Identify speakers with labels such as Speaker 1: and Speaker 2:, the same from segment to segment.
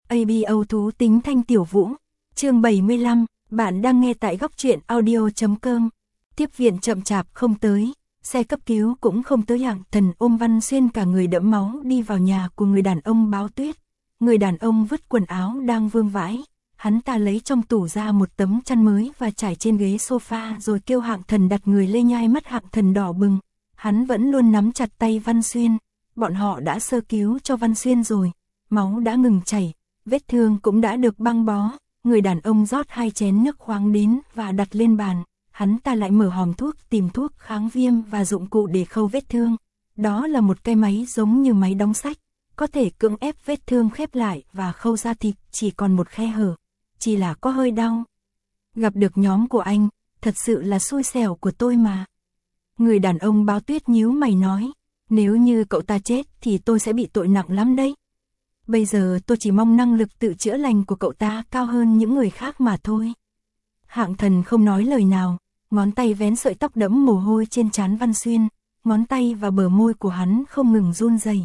Speaker 1: ABO thú tính Thanh Tiểu Vũ. Chương 75, bạn đang nghe tại góc truyện audio.com. Tiếp viện chậm chạp không tới, xe cấp cứu cũng không tới. Hạng Thần ôm Văn Xuyên cả người đẫm máu đi vào nhà của người đàn ông Báo Tuyết. Người đàn ông vứt quần áo đang vương vãi, hắn ta lấy trong tủ ra một tấm chăn mới và trải trên ghế sofa rồi kêu Hạng Thần đặt người lên. Nhai mắt Hạng Thần đỏ bừng, hắn vẫn luôn nắm chặt tay Văn Xuyên. Bọn họ đã sơ cứu cho Văn Xuyên rồi, máu đã ngừng chảy, vết thương cũng đã được băng bó. Người đàn ông rót 2 chén nước khoáng đến và đặt lên bàn, hắn ta lại mở hòm thuốc tìm thuốc kháng viêm và dụng cụ để khâu vết thương. Đó là một cái máy giống như máy đóng sách, có thể cưỡng ép vết thương khép lại và khâu ra thịt chỉ còn một khe hở, chỉ là có hơi đau. Gặp được nhóm của anh, thật sự là xui xẻo của tôi mà. Người đàn ông Báo Tuyết nhíu mày nói, nếu như cậu ta chết thì tôi sẽ bị tội nặng lắm đấy. Bây giờ tôi chỉ mong năng lực tự chữa lành của cậu ta cao hơn những người khác mà thôi. Hạng Thần không nói lời nào, ngón tay vén sợi tóc đẫm mồ hôi trên trán Văn Xuyên, ngón tay và bờ môi của hắn không ngừng run rẩy.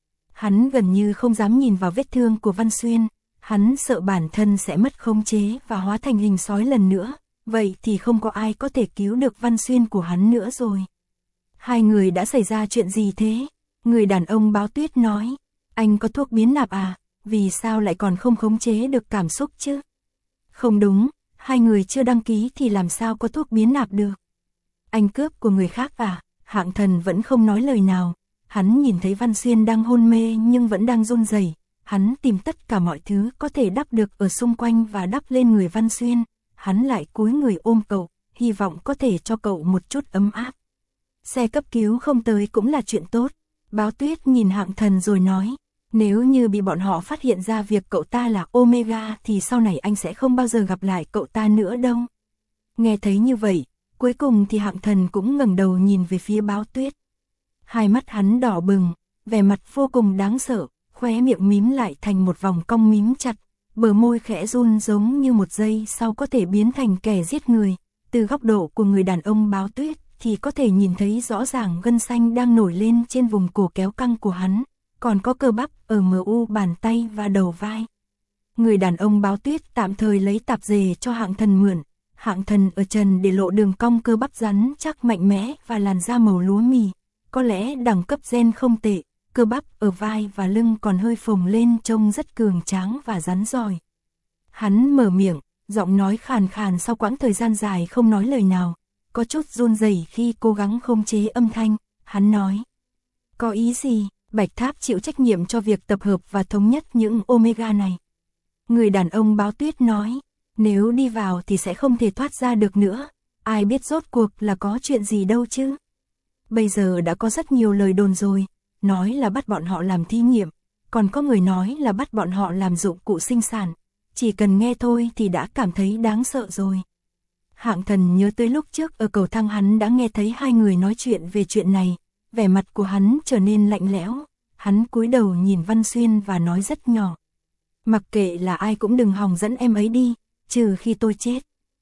Speaker 1: Hắn gần như không dám nhìn vào vết thương của Văn Xuyên, hắn sợ bản thân sẽ mất khống chế và hóa thành hình sói lần nữa, vậy thì không có ai có thể cứu được Văn Xuyên của hắn nữa rồi. Hai người đã xảy ra chuyện gì thế? Người đàn ông Báo Tuyết nói, anh có thuốc biến nạp à, vì sao lại còn không khống chế được cảm xúc chứ? Không đúng, hai người chưa đăng ký thì làm sao có thuốc biến nạp được? Anh cướp của người khác à? Hạng Thần vẫn không nói lời nào, hắn nhìn thấy Văn Xuyên đang hôn mê nhưng vẫn đang run rẩy, hắn tìm tất cả mọi thứ có thể đắp được ở xung quanh và đắp lên người Văn Xuyên, hắn lại cúi người ôm cậu, hy vọng có thể cho cậu một chút ấm áp. Xe cấp cứu không tới cũng là chuyện tốt. Báo Tuyết nhìn Hạng Thần rồi nói, nếu như bị bọn họ phát hiện ra việc cậu ta là Omega thì sau này anh sẽ không bao giờ gặp lại cậu ta nữa đâu. Nghe thấy như vậy, cuối cùng thì Hạng Thần cũng ngẩng đầu nhìn về phía Báo Tuyết. Hai mắt hắn đỏ bừng, vẻ mặt vô cùng đáng sợ, khóe miệng mím lại thành một vòng cong mím chặt, bờ môi khẽ run giống như một giây sau có thể biến thành kẻ giết người. Từ góc độ của người đàn ông Báo Tuyết thì có thể nhìn thấy rõ ràng gân xanh đang nổi lên trên vùng cổ kéo căng của hắn, còn có cơ bắp ở mu bàn tay và đầu vai. Người đàn ông Báo Tuyết tạm thời lấy tạp dề cho Hạng Thần mượn. Hạng Thần ở trần để lộ đường cong cơ bắp rắn chắc mạnh mẽ và làn da màu lúa mì, có lẽ đẳng cấp gen không tệ, cơ bắp ở vai và lưng còn hơi phồng lên trông rất cường tráng và rắn rỏi. Hắn mở miệng, giọng nói khàn khàn sau quãng thời gian dài không nói lời nào, có chút run rẩy khi cố gắng khống chế âm thanh, hắn nói. Có ý gì? Bạch Tháp chịu trách nhiệm cho việc tập hợp và thống nhất những Omega này. Người đàn ông Báo Tuyết nói, nếu đi vào thì sẽ không thể thoát ra được nữa, ai biết rốt cuộc là có chuyện gì đâu chứ. Bây giờ đã có rất nhiều lời đồn rồi, nói là bắt bọn họ làm thí nghiệm, còn có người nói là bắt bọn họ làm dụng cụ sinh sản, chỉ cần nghe thôi thì đã cảm thấy đáng sợ rồi. Hạng Thần nhớ tới lúc trước ở cầu thang hắn đã nghe thấy hai người nói chuyện về chuyện này, vẻ mặt của hắn trở nên lạnh lẽo, hắn cúi đầu nhìn Văn Xuyên và nói rất nhỏ. Mặc kệ là ai cũng đừng hòng dẫn em ấy đi, trừ khi tôi chết.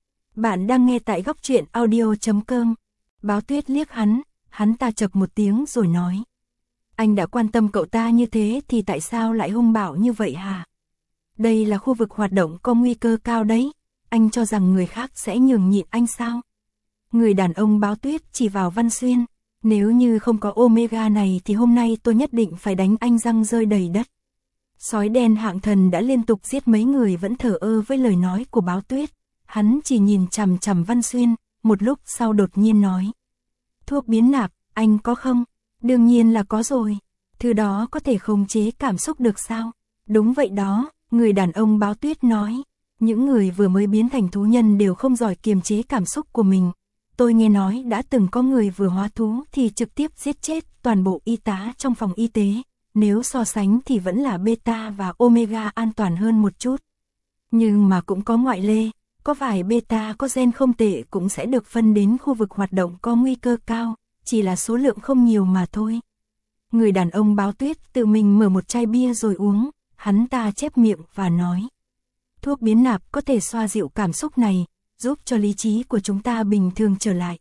Speaker 1: Bạn đang nghe tại góc truyện audio.com. Báo Tuyết liếc hắn ta chậc một tiếng rồi nói. Anh đã quan tâm cậu ta như thế thì tại sao lại hung bạo như vậy hả? Đây là khu vực hoạt động có nguy cơ cao đấy, anh cho rằng người khác sẽ nhường nhịn anh sao? Người đàn ông Báo Tuyết chỉ vào Văn Xuyên. Nếu như không có Omega này thì hôm nay tôi nhất định phải đánh anh răng rơi đầy đất. Sói đen Hạng Thần đã liên tục giết mấy người vẫn thờ ơ với lời nói của Báo Tuyết. Hắn chỉ nhìn chằm chằm Văn Xuyên, một lúc sau đột nhiên nói. Thuốc biến nạp, anh có không? Đương nhiên là có rồi. Thứ đó có thể khống chế cảm xúc được sao? Đúng vậy đó, người đàn ông Báo Tuyết nói. Những người vừa mới biến thành thú nhân đều không giỏi kiềm chế cảm xúc của mình. Tôi nghe nói đã từng có người vừa hóa thú thì trực tiếp giết chết toàn bộ y tá trong phòng y tế. Nếu so sánh thì vẫn là beta và omega an toàn hơn một chút. Nhưng mà cũng có ngoại lệ, có vài beta có gen không tệ cũng sẽ được phân đến khu vực hoạt động có nguy cơ cao, chỉ là số lượng không nhiều mà thôi. Người đàn ông Báo Tuyết tự mình mở một chai bia rồi uống, hắn ta chép miệng và nói. Thuốc biến nạp có thể xoa dịu cảm xúc này, giúp cho lý trí của chúng ta bình thường trở lại.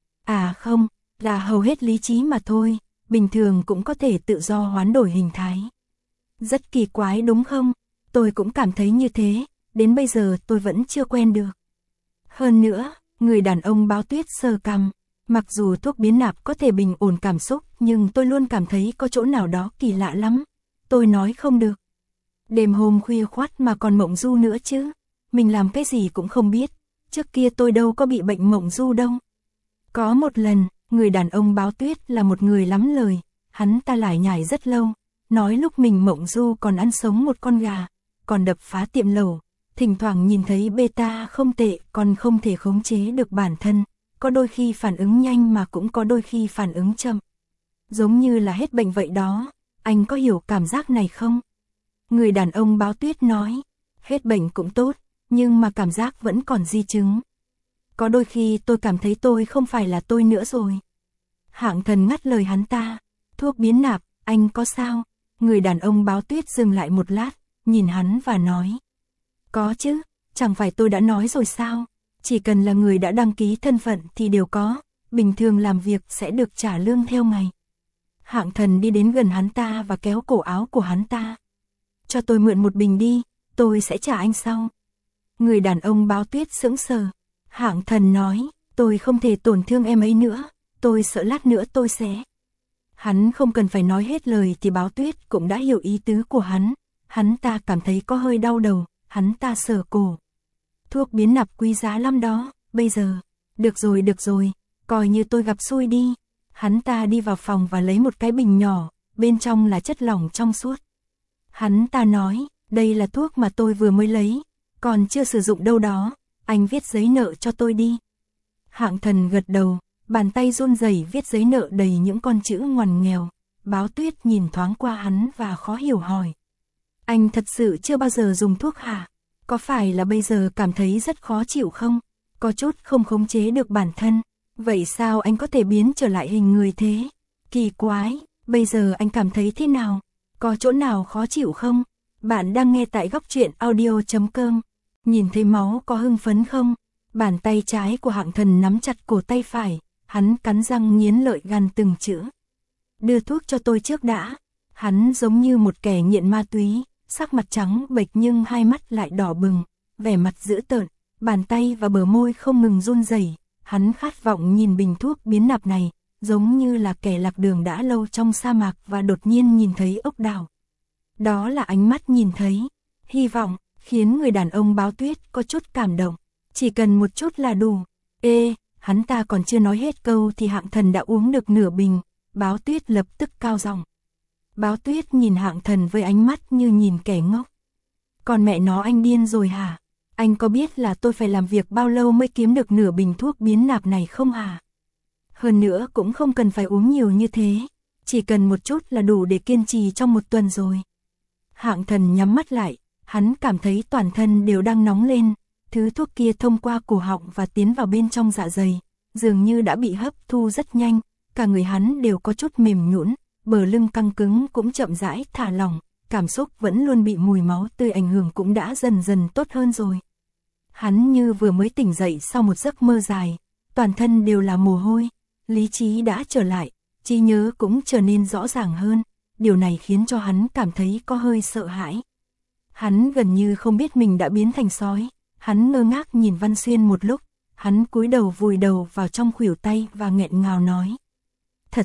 Speaker 1: À không, là hầu hết lý trí mà thôi, bình thường cũng có thể tự do hoán đổi hình thái. Rất kỳ quái đúng không? tôi cũng cảm thấy như thế, đến bây giờ tôi vẫn chưa quen được. Hơn nữa, người đàn ông Báo Tuyết sờ cằm, mặc dù thuốc biến nạp có thể bình ổn cảm xúc, nhưng tôi luôn cảm thấy có chỗ nào đó kỳ lạ lắm. Tôi nói không được. Đêm hôm khuya khoắt mà còn mộng du nữa chứ. Mình làm cái gì cũng không biết. Trước kia tôi đâu có bị bệnh mộng du đâu. Có một lần, người đàn ông Báo Tuyết là một người lắm lời. Hắn ta lải nhải rất lâu. Nói lúc mình mộng du còn ăn sống một con gà, còn đập phá tiệm lẩu. Thỉnh thoảng nhìn thấy beta không tệ, còn không thể khống chế được bản thân. Có đôi khi phản ứng nhanh mà cũng có đôi khi phản ứng chậm. Giống như là hết bệnh vậy đó. Anh có hiểu cảm giác này không? Người đàn ông Báo Tuyết nói. Hết bệnh cũng tốt, nhưng mà cảm giác vẫn còn di chứng. Có đôi khi tôi cảm thấy tôi không phải là tôi nữa rồi. Hạng Thần ngắt lời hắn ta. Thuốc biến nạp, anh có sao? Người đàn ông Báo Tuyết dừng lại một lát, nhìn hắn và nói. Có chứ, chẳng phải tôi đã nói rồi sao? Chỉ cần là người đã đăng ký thân phận thì đều có, bình thường làm việc sẽ được trả lương theo ngày. Hạng Thần đi đến gần hắn ta và kéo cổ áo của hắn ta. Cho tôi mượn một bình đi, tôi sẽ trả anh sau. Người đàn ông Báo Tuyết sững sờ. Hạng Thần nói, tôi không thể tổn thương em ấy nữa, tôi sợ lát nữa tôi sẽ. Hắn không cần phải nói hết lời thì Báo Tuyết cũng đã hiểu ý tứ của hắn. Hắn ta cảm thấy có hơi đau đầu, hắn ta sờ cổ. Thuốc biến nạp quý giá lắm đó, bây giờ. Được rồi, coi như tôi gặp xui đi. Hắn ta đi vào phòng và lấy một cái bình nhỏ, bên trong là chất lỏng trong suốt. Hắn ta nói, đây là thuốc mà tôi vừa mới lấy, còn chưa sử dụng đâu đó, anh viết giấy nợ cho tôi đi. Hạng Thần gật đầu, bàn tay run rẩy viết giấy nợ đầy những con chữ ngoằn nghèo. Báo Tuyết nhìn thoáng qua hắn và khó hiểu hỏi. Anh thật sự chưa bao giờ dùng thuốc hả? Có phải là bây giờ cảm thấy rất khó chịu không? Có chút không khống chế được bản thân. Vậy sao anh có thể biến trở lại hình người thế? Kỳ quái, bây giờ anh cảm thấy thế nào? Có chỗ nào khó chịu không? Bạn đang nghe tại Góc Truyện Audio.com. Nhìn thấy máu có hưng phấn không? Bàn tay trái của Hạng Thần nắm chặt cổ tay phải, hắn cắn răng nghiến lợi gằn từng chữ. Đưa thuốc cho tôi trước đã. Hắn giống như một kẻ nghiện ma túy, sắc mặt trắng bệch nhưng hai mắt lại đỏ bừng, vẻ mặt dữ tợn, bàn tay và bờ môi không ngừng run rẩy. Hắn khát vọng nhìn bình thuốc biến nạp này, giống như là kẻ lạc đường đã lâu trong sa mạc và đột nhiên nhìn thấy ốc đảo. Đó là ánh mắt nhìn thấy, hy vọng, khiến người đàn ông Báo Tuyết có chút cảm động. Chỉ cần một chút là đủ. Hắn ta còn chưa nói hết câu thì Hạng Thần đã uống được nửa bình. Báo Tuyết lập tức cao giọng. Báo Tuyết nhìn Hạng Thần với ánh mắt như nhìn kẻ ngốc. Còn mẹ nó anh điên rồi hả? Anh có biết là tôi phải làm việc bao lâu mới kiếm được nửa bình thuốc biến nạp này không hả? Hơn nữa cũng không cần phải uống nhiều như thế. Chỉ cần một chút là đủ để kiên trì trong một tuần rồi. Hạng Thần nhắm mắt lại. Hắn cảm thấy toàn thân đều đang nóng lên. Thứ thuốc kia thông qua cổ họng và tiến vào bên trong dạ dày. Dường như đã bị hấp thu rất nhanh. Cả người hắn đều có chút mềm nhũn, bờ lưng căng cứng cũng chậm rãi thả lỏng. Cảm xúc vẫn luôn bị mùi máu tươi ảnh hưởng cũng đã dần dần tốt hơn rồi. Hắn như vừa mới tỉnh dậy sau một giấc mơ dài. Toàn thân đều là mồ hôi. Lý trí đã trở lại. Trí nhớ cũng trở nên rõ ràng hơn. Điều này khiến cho hắn cảm thấy có hơi sợ hãi. Hắn gần như không biết mình đã biến thành sói. Hắn ngơ ngác nhìn Văn Xuyên một lúc. Hắn cúi đầu vùi đầu vào trong khuỷu tay và nghẹn ngào nói. Thật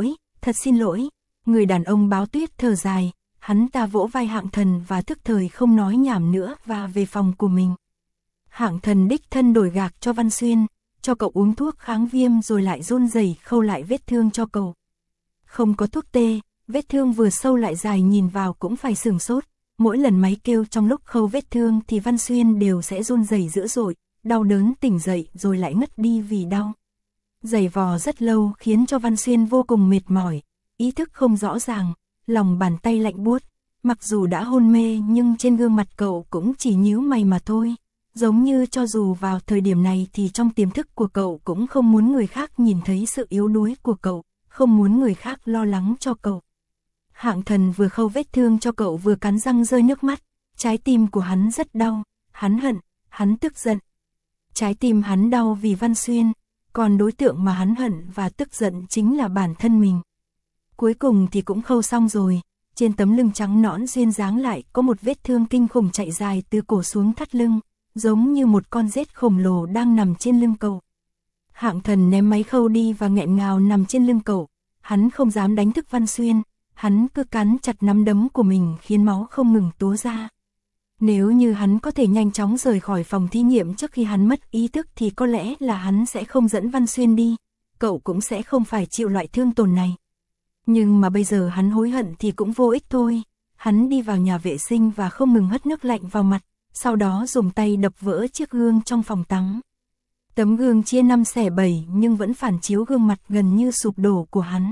Speaker 1: xin lỗi. Người đàn ông Báo Tuyết thở dài. Hắn ta vỗ vai Hạng Thần và thức thời không nói nhảm nữa và về phòng của mình. Hạng Thần đích thân đổi gạc cho Văn Xuyên, cho cậu uống thuốc kháng viêm rồi lại run rẩy khâu lại vết thương cho cậu. Không có thuốc tê, vết thương vừa sâu lại dài nhìn vào cũng phải sửng sốt. Mỗi lần máy kêu trong lúc khâu vết thương thì Văn Xuyên đều sẽ run rẩy dữ dội, đau đớn tỉnh dậy rồi lại ngất đi vì đau. Giày vò rất lâu khiến cho Văn Xuyên vô cùng mệt mỏi, ý thức không rõ ràng, lòng bàn tay lạnh buốt. Mặc dù đã hôn mê nhưng trên gương mặt cậu cũng chỉ nhíu mày mà thôi. Giống như cho dù vào thời điểm này thì trong tiềm thức của cậu cũng không muốn người khác nhìn thấy sự yếu đuối của cậu, không muốn người khác lo lắng cho cậu. Hạng Thần vừa khâu vết thương cho cậu vừa cắn răng rơi nước mắt, trái tim của hắn rất đau, hắn hận, hắn tức giận. Trái tim hắn đau vì Văn Xuyên, còn đối tượng mà hắn hận và tức giận chính là bản thân mình. Cuối cùng thì cũng khâu xong rồi, Trên tấm lưng trắng nõn duyên dáng lại có một vết thương kinh khủng chạy dài từ cổ xuống thắt lưng, giống như một con rết khổng lồ đang nằm trên lưng cậu. Hạng Thần ném máy khâu đi và nghẹn ngào nằm trên lưng cậu, hắn không dám đánh thức Văn Xuyên, hắn cứ cắn chặt nắm đấm của mình khiến máu không ngừng túa ra. Nếu như hắn có thể nhanh chóng rời khỏi phòng thí nghiệm trước khi hắn mất ý thức thì có lẽ là hắn sẽ không dẫn Văn Xuyên đi, cậu cũng sẽ không phải chịu loại thương tổn này. Nhưng mà bây giờ hắn hối hận thì cũng vô ích thôi, hắn đi vào nhà vệ sinh và không ngừng hất nước lạnh vào mặt, sau đó dùng tay đập vỡ chiếc gương trong phòng tắm. Tấm gương chia 5 xẻ 7 nhưng vẫn phản chiếu gương mặt gần như sụp đổ của hắn.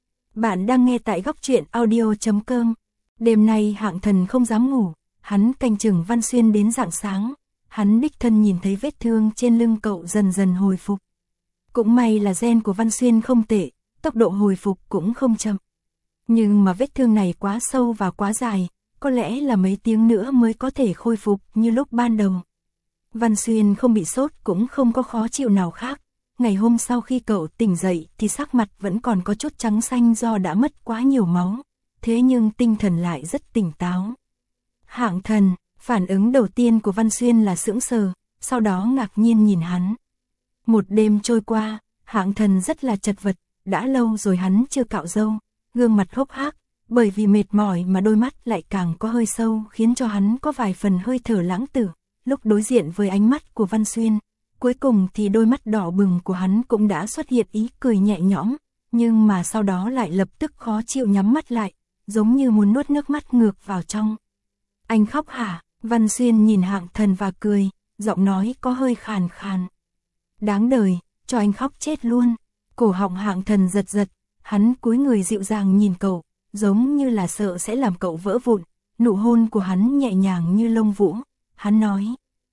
Speaker 1: Bạn đang nghe tại góc truyện audio.com. Đêm nay Hạng Thần không dám ngủ, hắn canh chừng Văn Xuyên đến rạng sáng, hắn đích thân nhìn thấy vết thương trên lưng cậu dần dần hồi phục. Cũng may là gen của Văn Xuyên không tệ, tốc độ hồi phục cũng không chậm. Nhưng mà vết thương này quá sâu và quá dài, có lẽ là mấy tiếng nữa mới có thể khôi phục như lúc ban đầu. Văn Xuyên không bị sốt cũng không có khó chịu nào khác. Ngày hôm sau khi cậu tỉnh dậy thì sắc mặt vẫn còn có chút trắng xanh do đã mất quá nhiều máu. Thế nhưng tinh thần lại rất tỉnh táo. Hạng Thần, phản ứng đầu tiên của Văn Xuyên là sững sờ, sau đó ngạc nhiên nhìn hắn. Một đêm trôi qua, Hạng Thần rất là chật vật, đã lâu rồi hắn chưa cạo râu, gương mặt hốc hác, bởi vì mệt mỏi mà đôi mắt lại càng có hơi sâu khiến cho hắn có vài phần hơi thở lãng tử. Lúc đối diện với ánh mắt của Văn Xuyên, cuối cùng thì đôi mắt đỏ bừng của hắn cũng đã xuất hiện ý cười nhẹ nhõm, nhưng mà sau đó lại lập tức khó chịu nhắm mắt lại, giống như muốn nuốt nước mắt ngược vào trong. Anh khóc hả? Văn Xuyên nhìn Hạng Thần và cười, giọng nói có hơi khàn khàn. Đáng đời, cho anh khóc chết luôn. Cổ họng Hạng Thần giật giật, hắn cúi người dịu dàng nhìn cậu, giống như là sợ sẽ làm cậu vỡ vụn. Nụ hôn của hắn nhẹ nhàng như lông vũ. Hắn nói,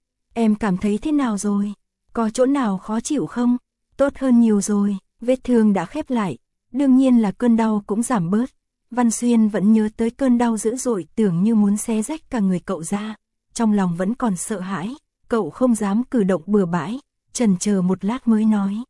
Speaker 1: em cảm thấy thế nào rồi? Có chỗ nào khó chịu không? Tốt hơn nhiều rồi, vết thương đã khép lại, đương nhiên là cơn đau cũng giảm bớt. Văn Xuyên vẫn nhớ tới cơn đau dữ dội tưởng như muốn xé rách cả người cậu ra, trong lòng vẫn còn sợ hãi, cậu không dám cử động bừa bãi, chần chờ một lát mới nói.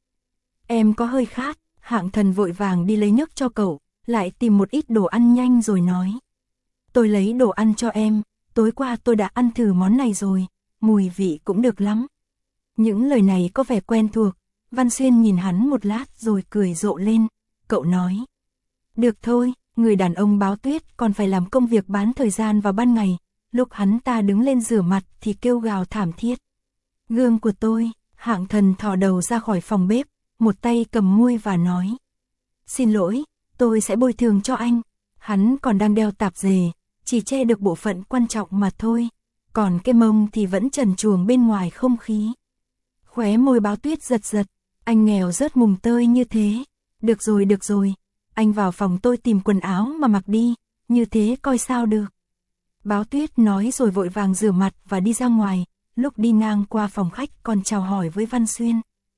Speaker 1: Em có hơi khát. Hạng Thần vội vàng đi lấy nước cho cậu, lại tìm một ít đồ ăn nhanh rồi nói. Tôi lấy đồ ăn cho em, tối qua tôi đã ăn thử món này rồi, mùi vị cũng được lắm. Những lời này có vẻ quen thuộc, Văn Xuyên nhìn hắn một lát rồi cười rộ lên, cậu nói. Được thôi, người đàn ông Báo Tuyết còn phải làm công việc bán thời gian vào ban ngày, lúc hắn ta đứng lên rửa mặt thì kêu gào thảm thiết. Gương của tôi. Hạng Thần thò đầu ra khỏi phòng bếp, một tay cầm muôi và nói. Xin lỗi, tôi sẽ bồi thường cho anh. Hắn còn đang đeo tạp dề, chỉ che được bộ phận quan trọng mà thôi, còn cái mông thì vẫn trần truồng bên ngoài không khí. Khóe môi Báo Tuyết giật giật, anh nghèo rớt mùng tơi như thế. Được rồi, anh vào phòng tôi tìm quần áo mà mặc đi, như thế coi sao được. Báo Tuyết nói rồi vội vàng rửa mặt và đi ra ngoài, lúc đi ngang qua phòng khách còn chào hỏi với Văn Xuyên.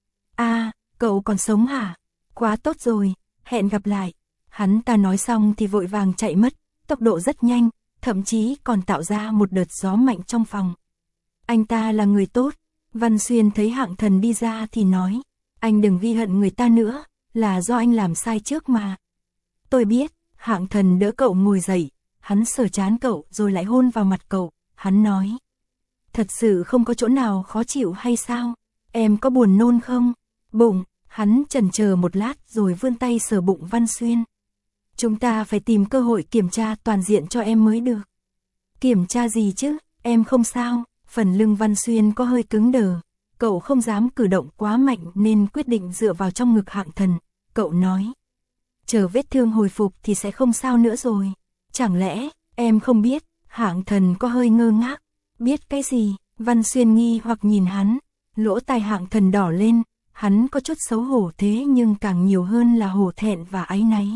Speaker 1: À, cậu còn sống hả? Quá tốt rồi, hẹn gặp lại. Hắn ta nói xong thì vội vàng chạy mất, tốc độ rất nhanh, thậm chí còn tạo ra một đợt gió mạnh trong phòng. Anh ta là người tốt. Văn Xuyên thấy Hạng Thần đi ra thì nói. Anh đừng ghi hận người ta nữa, là do anh làm sai trước mà. Tôi biết. Hạng Thần đỡ cậu ngồi dậy, hắn sờ trán cậu rồi lại hôn vào mặt cậu, hắn nói. Thật sự không có chỗ nào khó chịu hay sao? Em có buồn nôn không? Bụng. Hắn chần chờ một lát rồi vươn tay sờ bụng Văn Xuyên. Chúng ta phải tìm cơ hội kiểm tra toàn diện cho em mới được. Kiểm tra gì chứ? Em không sao. Phần lưng Văn Xuyên có hơi cứng đờ. Cậu không dám cử động quá mạnh nên quyết định dựa vào trong ngực Hạng Thần. Cậu nói. Chờ vết thương hồi phục thì sẽ không sao nữa rồi. Chẳng lẽ em không biết? Hạng Thần có hơi ngơ ngác. Biết cái gì? Văn Xuyên nghi hoặc nhìn hắn. Lỗ tai Hạng Thần đỏ lên. Hắn có chút xấu hổ thế nhưng càng nhiều hơn là hổ thẹn và áy náy.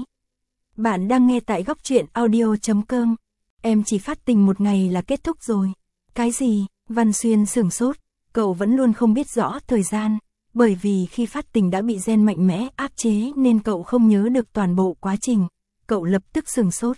Speaker 1: Bạn đang nghe tại góc truyện audio.com. Em chỉ phát tình một ngày là kết thúc rồi. Cái gì? Văn Xuyên sửng sốt. Cậu vẫn luôn không biết rõ thời gian. Bởi vì khi phát tình đã bị gen mạnh mẽ áp chế nên cậu không nhớ được toàn bộ quá trình. Cậu lập tức sửng sốt.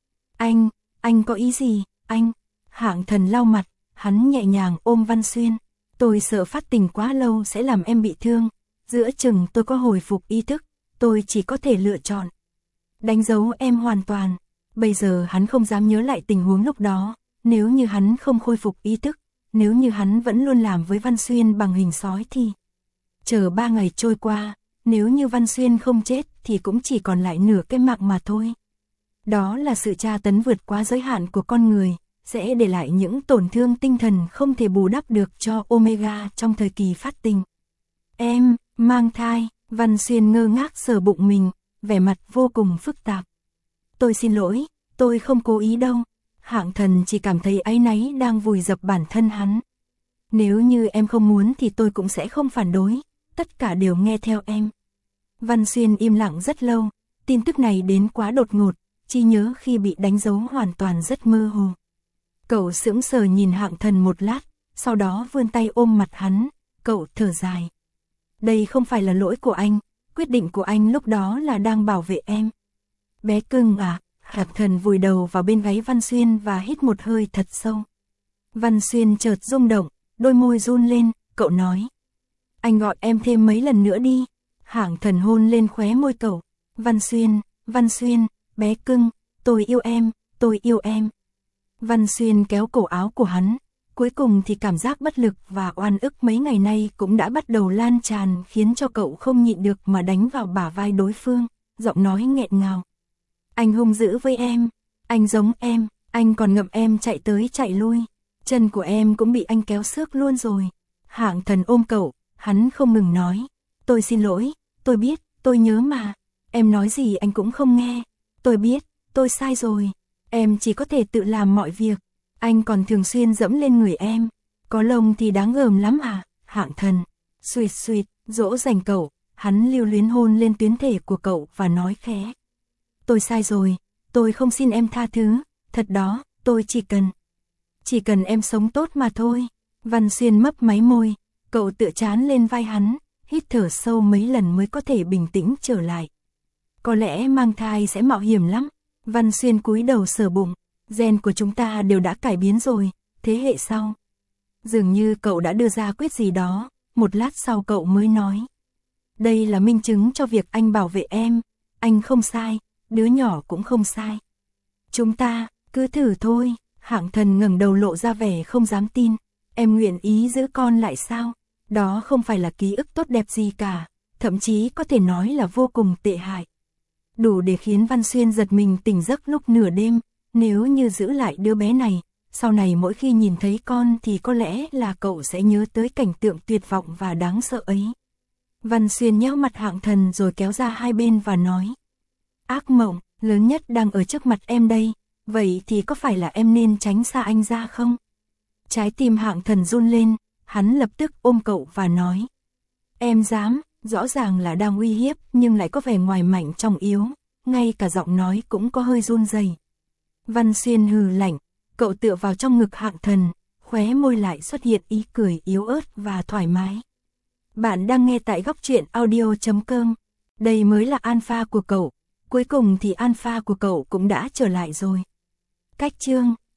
Speaker 1: Anh có ý gì? Anh? Hạng Thần lau mặt. Hắn nhẹ nhàng ôm Văn Xuyên. Tôi sợ phát tình quá lâu sẽ làm em bị thương. Giữa chừng tôi có hồi phục ý thức. Tôi chỉ có thể lựa chọn đánh dấu em hoàn toàn. Bây giờ hắn không dám nhớ lại tình huống lúc đó, nếu như hắn không khôi phục ý thức, nếu như hắn vẫn luôn làm với Văn Xuyên bằng hình sói thì... Chờ 3 ngày trôi qua, nếu như Văn Xuyên không chết thì cũng chỉ còn lại nửa cái mạng mà thôi. Đó là sự tra tấn vượt quá giới hạn của con người, sẽ để lại những tổn thương tinh thần không thể bù đắp được cho Omega trong thời kỳ phát tình. Em, mang thai, Văn Xuyên ngơ ngác sờ bụng mình, vẻ mặt vô cùng phức tạp. Tôi xin lỗi, tôi không cố ý đâu. Hạng Thần chỉ cảm thấy áy náy đang vùi dập bản thân hắn. Nếu như em không muốn thì tôi cũng sẽ không phản đối, tất cả đều nghe theo em. Văn Xuyên im lặng rất lâu, tin tức này đến quá đột ngột, trí nhớ khi bị đánh dấu hoàn toàn rất mơ hồ. Cậu sững sờ nhìn Hạng Thần một lát, sau đó vươn tay ôm mặt hắn, cậu thở dài. Đây không phải là lỗi của anh, quyết định của anh lúc đó là đang bảo vệ em. Bé cưng à, Hạng Thần vùi đầu vào bên gáy Văn Xuyên và hít một hơi thật sâu. Văn Xuyên chợt rung động, đôi môi run lên, cậu nói. Anh gọi em thêm mấy lần nữa đi. Hạng Thần hôn lên khóe môi cậu. Văn Xuyên, bé cưng, tôi yêu em, tôi yêu em. Văn Xuyên kéo cổ áo của hắn, cuối cùng thì cảm giác bất lực và oan ức mấy ngày nay cũng đã bắt đầu lan tràn khiến cho cậu không nhịn được mà đánh vào bả vai đối phương, giọng nói nghẹn ngào. Anh hung dữ với em, anh giống em, anh còn ngậm em chạy tới chạy lui, chân của em cũng bị anh kéo xước luôn rồi. Hạng Thần ôm cậu, hắn không ngừng nói, tôi xin lỗi, tôi biết, tôi nhớ mà, em nói gì anh cũng không nghe, tôi biết, tôi sai rồi, em chỉ có thể tự làm mọi việc, anh còn thường xuyên dẫm lên người em, có lông thì đáng gờm lắm à. Hạng Thần, suýt suýt, dỗ dành cậu, hắn lưu luyến hôn lên tuyến thể của cậu và nói khẽ. Tôi sai rồi, tôi không xin em tha thứ, thật đó, tôi chỉ cần em sống tốt mà thôi. Văn Xuyên mấp máy môi, cậu tựa trán lên vai hắn, hít thở sâu mấy lần mới có thể bình tĩnh trở lại. Có lẽ mang thai sẽ mạo hiểm lắm. Văn Xuyên cúi đầu sờ bụng, gen của chúng ta đều đã cải biến rồi, thế hệ sau. Dường như cậu đã đưa ra quyết gì đó, một lát sau cậu mới nói. Đây là minh chứng cho việc anh bảo vệ em, anh không sai, đứa nhỏ cũng không sai. Chúng ta, cứ thử thôi. Hạng Thần ngẩng đầu lộ ra vẻ không dám tin. Em nguyện ý giữ con lại sao? Đó không phải là ký ức tốt đẹp gì cả, thậm chí có thể nói là vô cùng tệ hại. Đủ để khiến Văn Xuyên giật mình tỉnh giấc lúc nửa đêm, nếu như giữ lại đứa bé này, sau này mỗi khi nhìn thấy con thì có lẽ là cậu sẽ nhớ tới cảnh tượng tuyệt vọng và đáng sợ ấy. Văn Xuyên nhéo mặt Hạng Thần rồi kéo ra hai bên và nói. Ác mộng, lớn nhất đang ở trước mặt em đây, vậy thì có phải là em nên tránh xa anh ra không? Trái tim Hạng Thần run lên, hắn lập tức ôm cậu và nói. Em dám, rõ ràng là đang uy hiếp nhưng lại có vẻ ngoài mạnh trong yếu, ngay cả giọng nói cũng có hơi run rẩy. Văn Xuyên hừ lạnh, cậu tựa vào trong ngực Hạng Thần, khóe môi lại xuất hiện ý cười yếu ớt và thoải mái. Bạn đang nghe tại góc truyện audio.com, đây mới là alpha của cậu, cuối cùng thì alpha của cậu cũng đã trở lại rồi. Cách chương